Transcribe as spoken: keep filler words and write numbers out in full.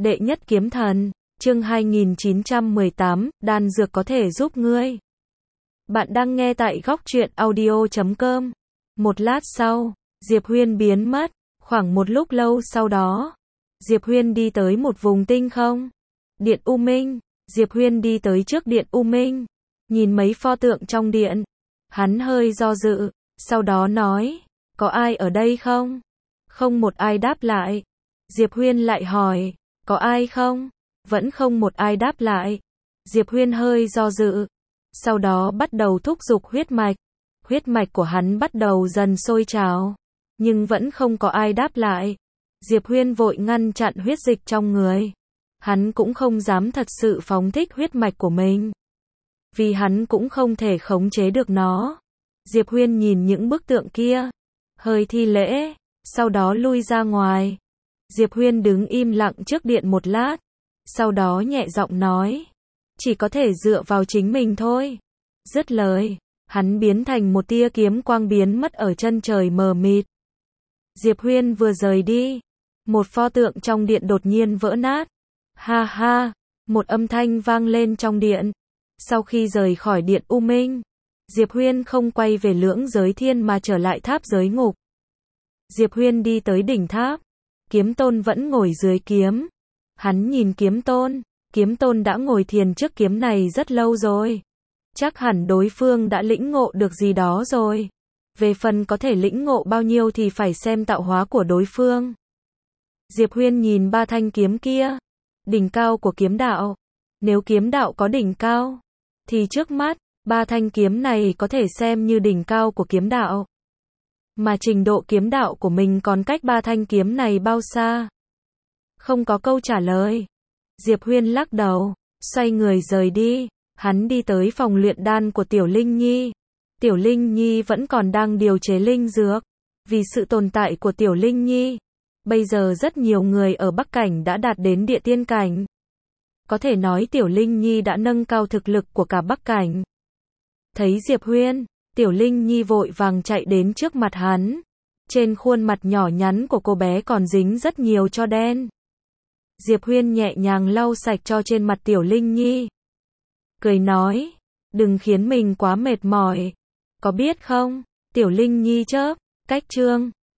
Đệ nhất kiếm thần, chương hai nghìn chín trăm mười tám, đan dược có thể giúp ngươi. Bạn đang nghe tại góc truyện audio chấm com. Một lát sau, Diệp Huyên biến mất, khoảng một lúc lâu sau đó, Diệp Huyên đi tới một vùng tinh không. Điện U Minh, Diệp Huyên đi tới trước điện U Minh, nhìn mấy pho tượng trong điện, hắn hơi do dự, sau đó nói, có ai ở đây không? Không một ai đáp lại. Diệp Huyên lại hỏi, có ai không? Vẫn không một ai đáp lại. Diệp Huyên hơi do dự, sau đó bắt đầu thúc giục huyết mạch. Huyết mạch của hắn bắt đầu dần sôi trào, nhưng vẫn không có ai đáp lại. Diệp Huyên vội ngăn chặn huyết dịch trong người. Hắn cũng không dám thật sự phóng thích huyết mạch của mình, vì hắn cũng không thể khống chế được nó. Diệp Huyên nhìn những bức tượng kia, hơi thi lễ, sau đó lui ra ngoài. Diệp Huyên đứng im lặng trước điện một lát, sau đó nhẹ giọng nói, chỉ có thể dựa vào chính mình thôi. Dứt lời, hắn biến thành một tia kiếm quang biến mất ở chân trời mờ mịt. Diệp Huyên vừa rời đi, một pho tượng trong điện đột nhiên vỡ nát. Ha ha, một âm thanh vang lên trong điện. Sau khi rời khỏi điện U Minh, Diệp Huyên không quay về lưỡng giới thiên mà trở lại tháp giới ngục. Diệp Huyên đi tới đỉnh tháp, Kiếm Tôn vẫn ngồi dưới kiếm. Hắn nhìn Kiếm Tôn, Kiếm Tôn đã ngồi thiền trước kiếm này rất lâu rồi. Chắc hẳn đối phương đã lĩnh ngộ được gì đó rồi. Về phần có thể lĩnh ngộ bao nhiêu thì phải xem tạo hóa của đối phương. Diệp Huyên nhìn ba thanh kiếm kia, đỉnh cao của kiếm đạo. Nếu kiếm đạo có đỉnh cao, thì trước mắt, ba thanh kiếm này có thể xem như đỉnh cao của kiếm đạo. Mà trình độ kiếm đạo của mình còn cách ba thanh kiếm này bao xa? Không có câu trả lời. Diệp Huyên lắc đầu, xoay người rời đi. Hắn đi tới phòng luyện đan của Tiểu Linh Nhi. Tiểu Linh Nhi vẫn còn đang điều chế linh dược. Vì sự tồn tại của Tiểu Linh Nhi, bây giờ rất nhiều người ở Bắc Cảnh đã đạt đến địa tiên cảnh. Có thể nói Tiểu Linh Nhi đã nâng cao thực lực của cả Bắc Cảnh. Thấy Diệp Huyên, Tiểu Linh Nhi vội vàng chạy đến trước mặt hắn. Trên khuôn mặt nhỏ nhắn của cô bé còn dính rất nhiều tro đen. Diệp Huyên nhẹ nhàng lau sạch cho trên mặt Tiểu Linh Nhi, cười nói, đừng khiến mình quá mệt mỏi. Có biết không, Tiểu Linh Nhi chớp, cách chương.